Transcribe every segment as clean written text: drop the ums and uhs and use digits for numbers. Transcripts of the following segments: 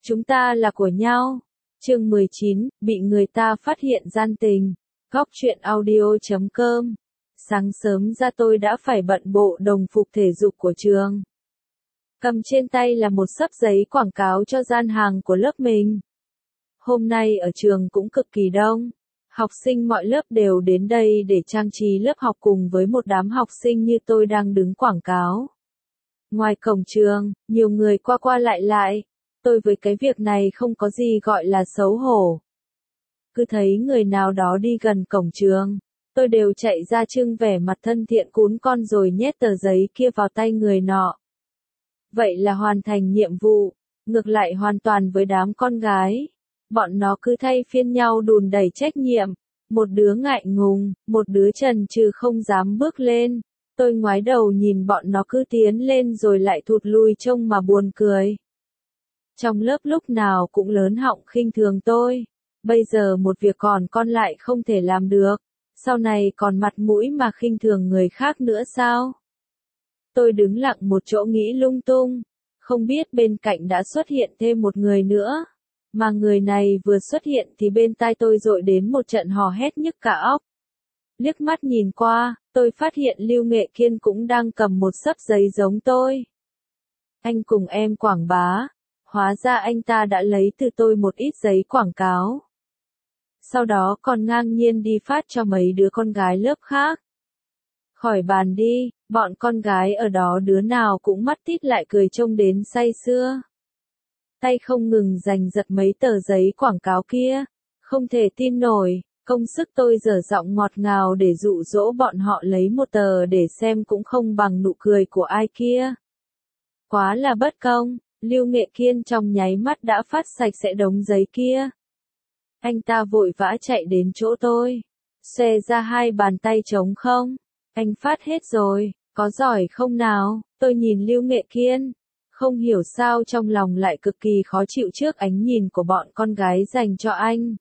Chúng ta là của nhau. Chương 19, bị người ta phát hiện gian tình. Góc truyện audio.com. Sáng sớm ra tôi đã phải bận bộ đồng phục thể dục của trường. Cầm trên tay là một xấp giấy quảng cáo cho gian hàng của lớp mình. Hôm nay ở trường cũng cực kỳ đông. Học sinh mọi lớp đều đến đây để trang trí lớp học cùng với một đám học sinh như tôi đang đứng quảng cáo. Ngoài cổng trường, nhiều người qua qua lại lại. Tôi với cái việc này không có gì gọi là xấu hổ. Cứ thấy người nào đó đi gần cổng trường, tôi đều chạy ra trưng vẻ mặt thân thiện cún con rồi nhét tờ giấy kia vào tay người nọ. Vậy là hoàn thành nhiệm vụ. Ngược lại hoàn toàn với đám con gái. Bọn nó cứ thay phiên nhau đùn đẩy trách nhiệm. Một đứa ngại ngùng, một đứa chần chừ không dám bước lên. Tôi ngoái đầu nhìn bọn nó cứ tiến lên rồi lại thụt lui trông mà buồn cười. Trong lớp lúc nào cũng lớn họng khinh thường tôi. Bây giờ một việc còn con lại không thể làm được. Sau này còn mặt mũi mà khinh thường người khác nữa sao? Tôi đứng lặng một chỗ nghĩ lung tung. Không biết bên cạnh đã xuất hiện thêm một người nữa. Mà người này vừa xuất hiện thì bên tai tôi dội đến một trận hò hét nhức cả óc. Liếc mắt nhìn qua, tôi phát hiện Lưu Nghệ Kiên cũng đang cầm một xấp giấy giống tôi. Anh cùng em quảng bá. Hóa ra anh ta đã lấy từ tôi một ít giấy quảng cáo. Sau đó còn ngang nhiên đi phát cho mấy đứa con gái lớp khác. Khỏi bàn đi, bọn con gái ở đó đứa nào cũng mắt tít lại cười trông đến say sưa. Tay không ngừng giành giật mấy tờ giấy quảng cáo kia. Không thể tin nổi, công sức tôi dở giọng ngọt ngào để dụ dỗ bọn họ lấy một tờ để xem cũng không bằng nụ cười của ai kia. Quá là bất công. Lưu Nghệ Kiên trong nháy mắt đã phát sạch sẽ đống giấy kia. Anh ta vội vã chạy đến chỗ tôi. Xòe ra hai bàn tay trống không. Anh phát hết rồi, có giỏi không nào? Tôi nhìn Lưu Nghệ Kiên. Không hiểu sao trong lòng lại cực kỳ khó chịu trước ánh nhìn của bọn con gái dành cho anh.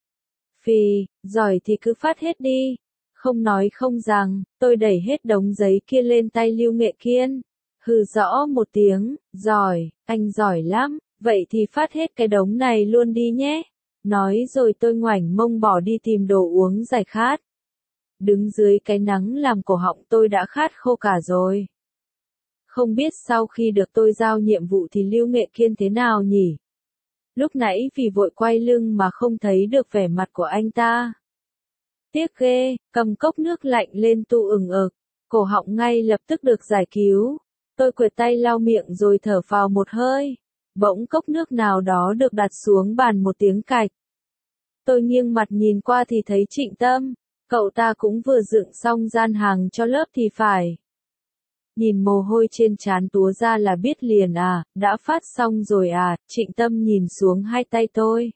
Phì, giỏi thì cứ phát hết đi. Không nói không rằng, tôi đẩy hết đống giấy kia lên tay Lưu Nghệ Kiên. Hừ rõ một tiếng, giỏi, anh giỏi lắm, vậy thì phát hết cái đống này luôn đi nhé. Nói rồi tôi ngoảnh mông bỏ đi tìm đồ uống giải khát. Đứng dưới cái nắng làm cổ họng tôi đã khát khô cả rồi. Không biết sau khi được tôi giao nhiệm vụ thì Lưu Nghệ Kiên thế nào nhỉ? Lúc nãy vì vội quay lưng mà không thấy được vẻ mặt của anh ta. Tiếc ghê, cầm cốc nước lạnh lên tu ừng ực, cổ họng ngay lập tức được giải cứu. Tôi quệt tay lau miệng rồi thở phào một hơi. Bỗng cốc nước nào đó được đặt xuống bàn một tiếng cạch. Tôi nghiêng mặt nhìn qua thì thấy Trịnh Tâm. Cậu ta cũng vừa dựng xong gian hàng cho lớp thì phải. Nhìn mồ hôi trên trán túa ra là biết liền à, đã phát xong rồi à, Trịnh Tâm nhìn xuống hai tay tôi.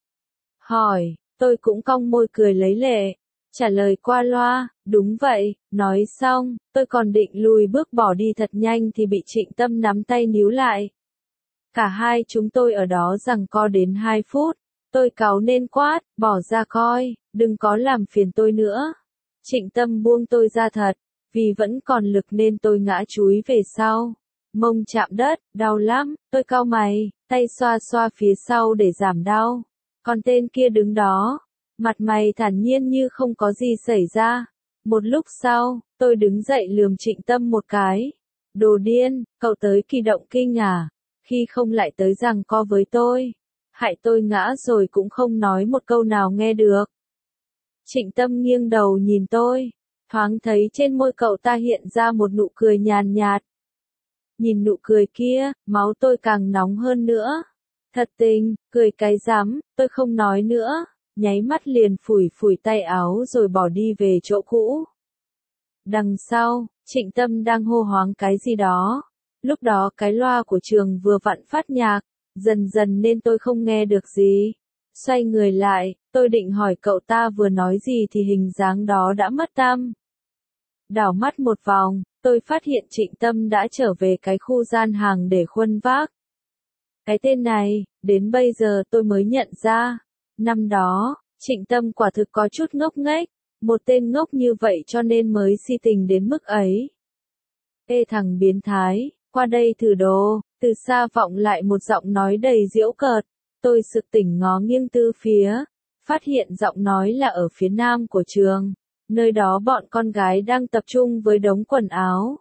Hỏi, tôi cũng cong môi cười lấy lệ. Trả lời qua loa, đúng vậy, nói xong, tôi còn định lùi bước bỏ đi thật nhanh thì bị Trịnh Tâm nắm tay níu lại. Cả hai chúng tôi ở đó giằng co đến 2 phút, tôi cáu nên quát, bỏ ra coi, đừng có làm phiền tôi nữa. Trịnh Tâm buông tôi ra thật, vì vẫn còn lực nên tôi ngã chúi về sau. Mông chạm đất, đau lắm, tôi cau mày, tay xoa xoa phía sau để giảm đau. Còn tên kia đứng đó. Mặt mày thản nhiên như không có gì xảy ra. Một lúc sau, tôi đứng dậy lườm Trịnh Tâm một cái. Đồ điên, cậu tới kỳ động kinh à? Khi không lại tới giằng co với tôi. Hại tôi ngã rồi cũng không nói một câu nào nghe được. Trịnh Tâm nghiêng đầu nhìn tôi. Thoáng thấy trên môi cậu ta hiện ra một nụ cười nhàn nhạt. Nhìn nụ cười kia, máu tôi càng nóng hơn nữa. Thật tình, cười cái rắm, tôi không nói nữa. Nháy mắt liền phủi phủi tay áo rồi bỏ đi về chỗ cũ. Đằng sau, Trịnh Tâm đang hô hoáng cái gì đó. Lúc đó cái loa của trường vừa vặn phát nhạc, dần dần nên tôi không nghe được gì. Xoay người lại, tôi định hỏi cậu ta vừa nói gì thì hình dáng đó đã mất tăm. Đảo mắt một vòng, tôi phát hiện Trịnh Tâm đã trở về cái khu gian hàng để khuân vác. Cái tên này, đến bây giờ tôi mới nhận ra. Năm đó, Trịnh Tâm quả thực có chút ngốc nghếch, một tên ngốc như vậy cho nên mới si tình đến mức ấy. Ê thằng biến thái, qua đây thử đồ, Từ xa vọng lại một giọng nói đầy giễu cợt, tôi sực tỉnh ngó nghiêng tứ phía, phát hiện giọng nói là ở phía nam của trường, nơi đó bọn con gái đang tập trung với đống quần áo.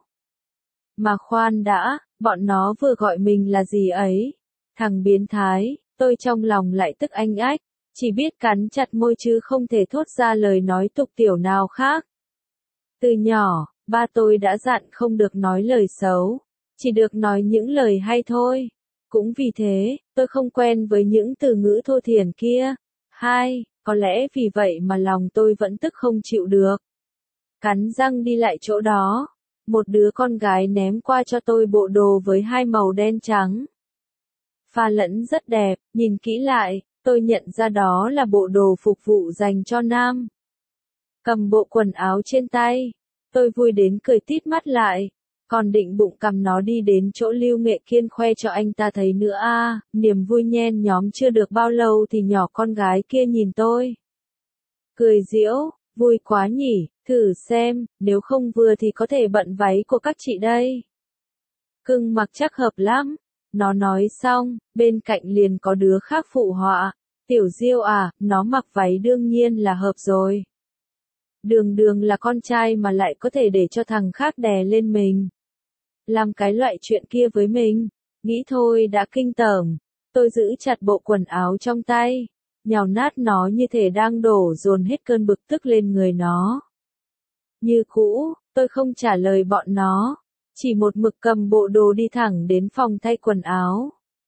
Mà khoan đã, bọn nó vừa gọi mình là gì ấy? Thằng biến thái, tôi trong lòng lại tức anh ách, chỉ biết cắn chặt môi chứ không thể thốt ra lời nói tục tiểu nào khác. Từ nhỏ, ba tôi đã dặn không được nói lời xấu, chỉ được nói những lời hay thôi. Cũng vì thế, tôi không quen với những từ ngữ thô thiển kia. Có lẽ vì vậy mà lòng tôi vẫn tức không chịu được. Cắn răng đi lại chỗ đó, một đứa con gái ném qua cho tôi bộ đồ với hai màu đen trắng. Pha lẫn rất đẹp, nhìn kỹ lại, tôi nhận ra đó là bộ đồ phục vụ dành cho nam. Cầm bộ quần áo trên tay, tôi vui đến cười tít mắt lại, còn định bụng cầm nó đi đến chỗ Lưu Nghệ Kiên khoe cho anh ta thấy nữa niềm vui nhen nhóm chưa được bao lâu thì nhỏ con gái kia nhìn tôi. Cười giễu, vui quá nhỉ, thử xem, nếu không vừa thì có thể bận váy của các chị đây. Cưng mặc chắc hợp lắm. Nó nói xong, bên cạnh liền có đứa khác phụ họa, Tiểu Diêu nó mặc váy đương nhiên là hợp rồi. Đường đường là con trai mà lại có thể để cho thằng khác đè lên mình. Làm cái loại chuyện kia với mình, nghĩ thôi đã kinh tởm, tôi giữ chặt bộ quần áo trong tay, nhào nát nó như thể đang đổ dồn hết cơn bực tức lên người nó. Như cũ, tôi không trả lời bọn nó, chỉ một mực cầm bộ đồ đi thẳng đến phòng thay quần áo.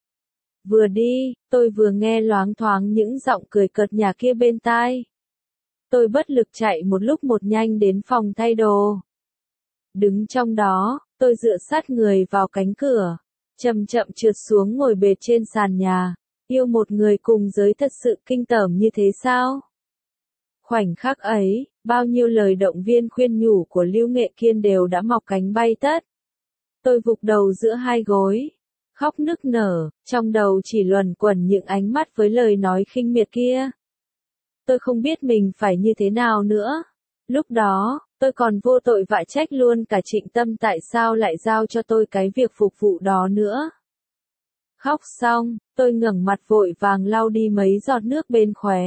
Vừa đi, tôi vừa nghe loáng thoáng những giọng cười cợt nhà kia bên tai. Tôi bất lực chạy một lúc một nhanh đến phòng thay đồ. Đứng trong đó, tôi dựa sát người vào cánh cửa, chậm chậm trượt xuống ngồi bệt trên sàn nhà. Yêu một người cùng giới thật sự kinh tởm như thế sao? Khoảnh khắc ấy, bao nhiêu lời động viên khuyên nhủ của Lưu Nghệ Kiên đều đã mọc cánh bay tất. Tôi vụt đầu giữa hai gối, khóc nức nở, trong đầu chỉ luẩn quẩn những ánh mắt với lời nói khinh miệt kia. Tôi không biết mình phải như thế nào nữa. Lúc đó, tôi còn vô tội vạ trách luôn cả Trịnh Tâm tại sao lại giao cho tôi cái việc phục vụ đó nữa. Khóc xong, tôi ngẩng mặt vội vàng lau đi mấy giọt nước bên khóe.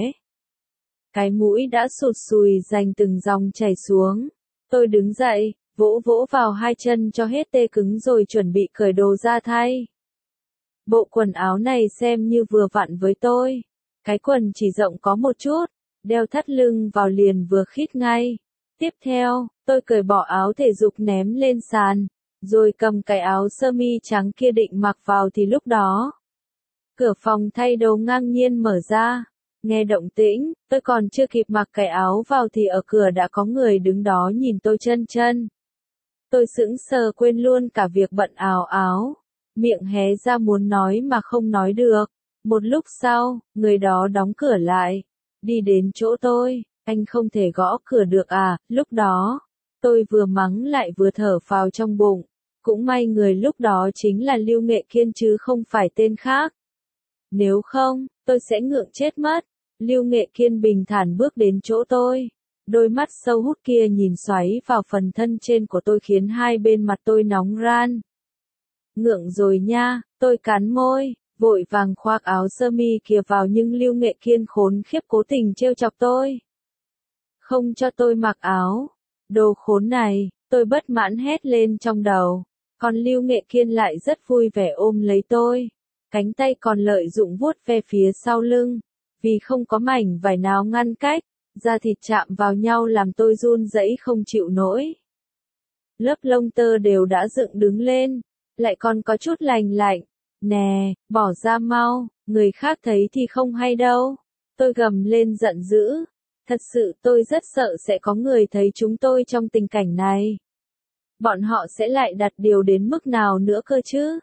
Cái mũi đã sụt sùi dành từng dòng chảy xuống. Tôi đứng dậy, vỗ vỗ vào hai chân cho hết tê cứng rồi chuẩn bị cởi đồ ra thay. Bộ quần áo này xem như vừa vặn với tôi. Cái quần chỉ rộng có một chút, đeo thắt lưng vào liền vừa khít ngay. Tiếp theo, tôi cởi bỏ áo thể dục ném lên sàn, rồi cầm cái áo sơ mi trắng kia định mặc vào thì lúc đó, cửa phòng thay đồ ngang nhiên mở ra. Nghe động tĩnh, tôi còn chưa kịp mặc cái áo vào thì ở cửa đã có người đứng đó nhìn tôi chân chân. Tôi sững sờ quên luôn cả việc bận áo, miệng hé ra muốn nói mà không nói được. Một lúc sau, người đó đóng cửa lại, đi đến chỗ tôi, anh không thể gõ cửa được lúc đó, tôi vừa mắng lại vừa thở phào trong bụng. Cũng may người lúc đó chính là Lưu Nghệ Kiên chứ không phải tên khác. Nếu không, tôi sẽ ngượng chết mất. Lưu Nghệ Kiên bình thản bước đến chỗ tôi. Đôi mắt sâu hút kia nhìn xoáy vào phần thân trên của tôi khiến hai bên mặt tôi nóng ran. Ngượng rồi nha, tôi cắn môi, vội vàng khoác áo sơ mi kia vào nhưng Lưu Nghệ Kiên khốn khiếp cố tình trêu chọc tôi. Không cho tôi mặc áo. Đồ khốn này, tôi bất mãn hét lên trong đầu. Còn Lưu Nghệ Kiên lại rất vui vẻ ôm lấy tôi. Cánh tay còn lợi dụng vuốt ve phía sau lưng. Vì không có mảnh vải nào ngăn cách, da thịt chạm vào nhau làm tôi run rẩy không chịu nổi. Lớp lông tơ đều đã dựng đứng lên, lại còn có chút lành lạnh. Nè, bỏ ra mau, người khác thấy thì không hay đâu. Tôi gầm lên giận dữ. Thật sự tôi rất sợ sẽ có người thấy chúng tôi trong tình cảnh này. Bọn họ sẽ lại đặt điều đến mức nào nữa cơ chứ?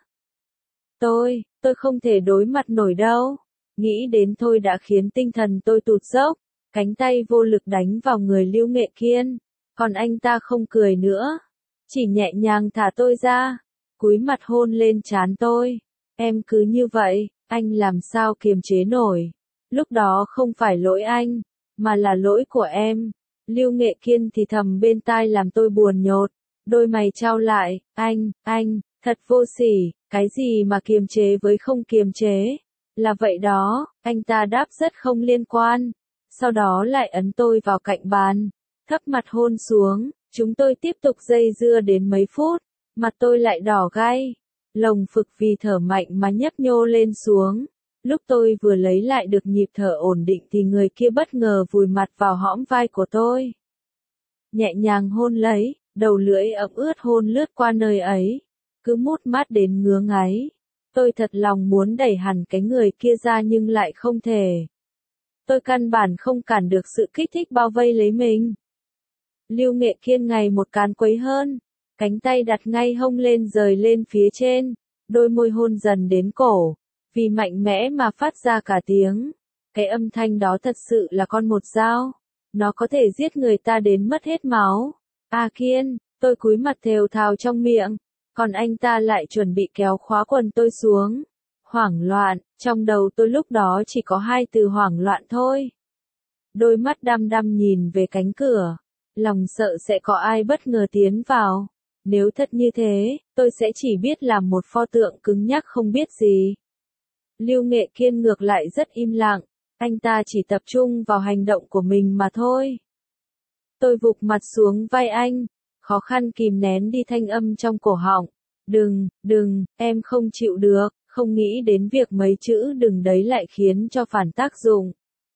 Tôi không thể đối mặt nổi đâu. Nghĩ đến thôi đã khiến tinh thần tôi tụt dốc, cánh tay vô lực đánh vào người Lưu Nghệ Kiên, còn anh ta không cười nữa, chỉ nhẹ nhàng thả tôi ra, cúi mặt hôn lên trán tôi. Em cứ như vậy, anh làm sao kiềm chế nổi. Lúc đó không phải lỗi anh, mà là lỗi của em. Lưu Nghệ Kiên thì thầm bên tai làm tôi buồn nhột, đôi mày chau lại, anh, thật vô sỉ, Cái gì mà kiềm chế với không kiềm chế? Là vậy đó, anh ta đáp rất không liên quan. Sau đó lại ấn tôi vào cạnh bàn, thấp mặt hôn xuống, chúng tôi tiếp tục dây dưa đến mấy phút, mặt tôi lại đỏ gay, lồng phực vì thở mạnh mà nhấp nhô lên xuống. Lúc tôi vừa lấy lại được nhịp thở ổn định thì người kia bất ngờ vùi mặt vào hõm vai của tôi. Nhẹ nhàng hôn lấy, đầu lưỡi ẩm ướt hôn lướt qua nơi ấy, cứ mút mát đến ngứa ngáy. Tôi thật lòng muốn đẩy hẳn cái người kia ra nhưng lại không thể. Tôi căn bản không cản được sự kích thích bao vây lấy mình. Lưu Nghệ Kiên ngày một càn quấy hơn, cánh tay đặt ngay hông lên rời lên phía trên, đôi môi hôn dần đến cổ, vì mạnh mẽ mà phát ra cả tiếng. Cái âm thanh đó thật sự là con một dao, nó có thể giết người ta đến mất hết máu. A Kiên, tôi cúi mặt thều thào trong miệng, còn anh ta lại chuẩn bị kéo khóa quần tôi xuống. Hoảng loạn, trong đầu tôi lúc đó chỉ có hai từ hoảng loạn thôi. Đôi mắt đăm đăm nhìn về cánh cửa, lòng sợ sẽ có ai bất ngờ tiến vào. Nếu thật như thế, tôi sẽ chỉ biết là một pho tượng cứng nhắc không biết gì. Lưu Nghệ Kiên ngược lại rất im lặng, anh ta chỉ tập trung vào hành động của mình mà thôi. Tôi vụt mặt xuống vai anh, khó khăn kìm nén đi thanh âm trong cổ họng. Đừng, em không chịu được, không nghĩ đến việc mấy chữ đừng đấy lại khiến cho phản tác dụng.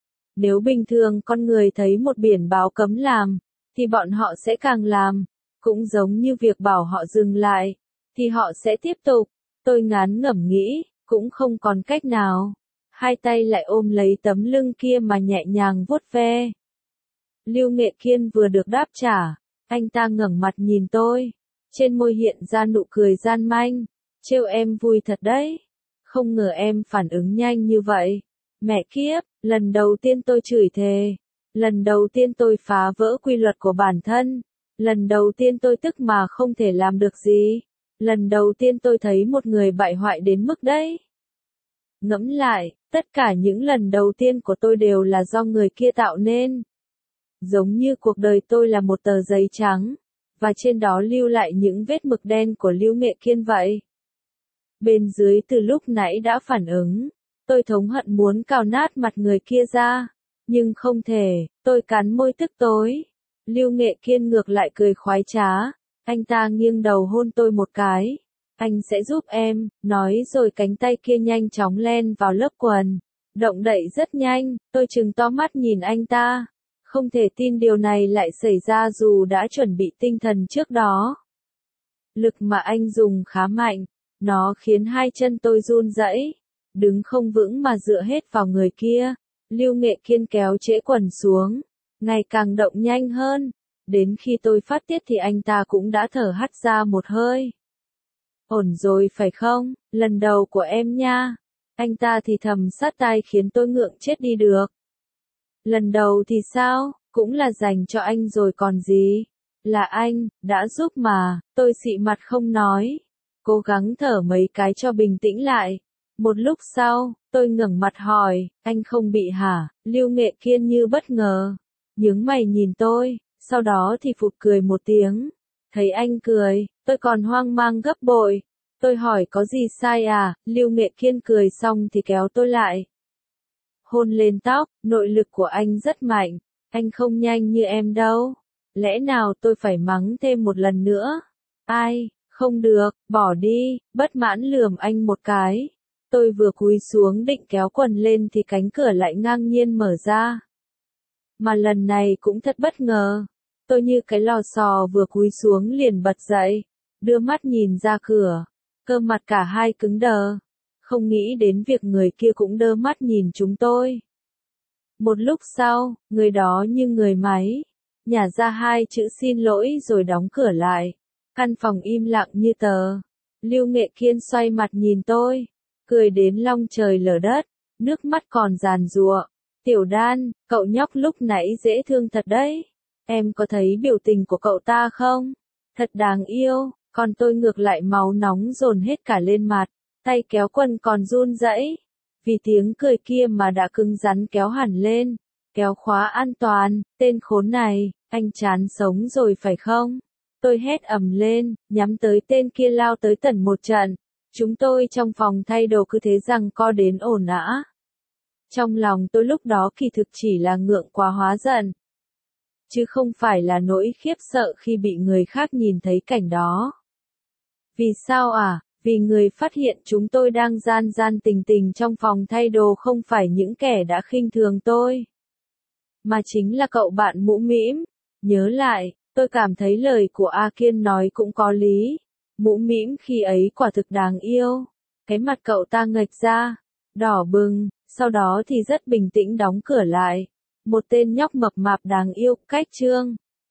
Nếu bình thường con người thấy một biển báo cấm làm, thì bọn họ sẽ càng làm, cũng giống như việc bảo họ dừng lại, thì họ sẽ tiếp tục. Tôi ngán ngẩm nghĩ, cũng không còn cách nào. Hai tay lại ôm lấy tấm lưng kia mà nhẹ nhàng vuốt ve. Lưu Nghệ Kiên vừa được đáp trả, anh ta ngẩng mặt nhìn tôi, trên môi hiện ra nụ cười gian manh, trêu em vui thật đấy, không ngờ em phản ứng nhanh như vậy. Mẹ kiếp, lần đầu tiên tôi chửi thề, lần đầu tiên tôi phá vỡ quy luật của bản thân, lần đầu tiên tôi tức mà không thể làm được gì, lần đầu tiên tôi thấy một người bại hoại đến mức đấy. Ngẫm lại, tất cả những lần đầu tiên của tôi đều là do người kia tạo nên. Giống như cuộc đời tôi là một tờ giấy trắng, và trên đó lưu lại những vết mực đen của Lưu Nghệ Kiên vậy. Bên dưới từ lúc nãy đã phản ứng, tôi thống hận muốn cào nát mặt người kia ra, nhưng không thể, tôi cắn môi tức tối. Lưu Nghệ Kiên ngược lại cười khoái trá, anh ta nghiêng đầu hôn tôi một cái. Anh sẽ giúp em, nói rồi cánh tay kia nhanh chóng len vào lớp quần, động đậy rất nhanh, tôi trừng to mắt nhìn anh ta. Không thể tin điều này lại xảy ra dù đã chuẩn bị tinh thần trước đó. Lực mà anh dùng khá mạnh, nó khiến hai chân tôi run rẩy, đứng không vững mà dựa hết vào người kia. Lưu Nghệ Kiên kéo trễ quần xuống, ngày càng động nhanh hơn, đến khi tôi phát tiết thì anh ta cũng đã thở hắt ra một hơi. Ổn rồi phải không, lần đầu của em nha. Anh ta thì thầm sát tai khiến tôi ngượng chết đi được. Lần đầu thì sao, cũng là dành cho anh rồi còn gì. Là anh, đã giúp mà, tôi xị mặt không nói. Cố gắng thở mấy cái cho bình tĩnh lại. Một lúc sau, tôi ngẩng mặt hỏi, anh không bị hả? Lưu Nghệ Kiên như bất ngờ, nhướng mày nhìn tôi, sau đó thì phụt cười một tiếng. Thấy anh cười, tôi còn hoang mang gấp bội. Tôi hỏi có gì sai à? Lưu Nghệ Kiên cười xong thì kéo tôi lại. Hôn lên tóc, nội lực của anh rất mạnh, anh không nhanh như em đâu. Lẽ nào tôi phải mắng thêm một lần nữa? Ai, không được, bỏ đi, bất mãn lườm anh một cái. Tôi vừa cúi xuống định kéo quần lên thì cánh cửa lại ngang nhiên mở ra. Mà lần này cũng thật bất ngờ. Tôi như cái lò xò vừa cúi xuống liền bật dậy, đưa mắt nhìn ra cửa, cơ mặt cả hai cứng đờ. Không nghĩ đến việc người kia cũng đơ mắt nhìn chúng tôi. Một lúc sau, người đó như người máy, nhả ra hai chữ xin lỗi rồi đóng cửa lại. Căn phòng im lặng như tờ. Lưu Nghệ Kiên xoay mặt nhìn tôi, cười đến long trời lở đất, nước mắt còn giàn giụa. Tiểu Đan, cậu nhóc lúc nãy dễ thương thật đấy. Em có thấy biểu tình của cậu ta không? Thật đáng yêu, còn tôi ngược lại máu nóng dồn hết cả lên mặt, tay kéo quần còn run rẩy. Vì tiếng cười kia mà đã cứng rắn kéo hẳn lên, kéo khóa an toàn, tên khốn này, anh chán sống rồi phải không? Tôi hét ầm lên, nhắm tới tên kia lao tới tận một trận, Chúng tôi trong phòng thay đồ cứ thế giằng co đến ồn ào. Trong lòng tôi lúc đó kỳ thực chỉ là ngượng quá hóa giận, chứ không phải là nỗi khiếp sợ khi bị người khác nhìn thấy cảnh đó. Vì sao à? Vì người phát hiện chúng tôi đang gian gian tình tình trong phòng thay đồ không phải những kẻ đã khinh thường tôi, mà chính là cậu bạn mũ mĩm. Nhớ lại, tôi cảm thấy lời của A Kiên nói cũng có lý. Mũ mĩm khi ấy quả thực đáng yêu. Cái mặt cậu ta nghệch ra, đỏ bừng, sau đó thì rất bình tĩnh đóng cửa lại. Một tên nhóc mập mạp đáng yêu, cách trương.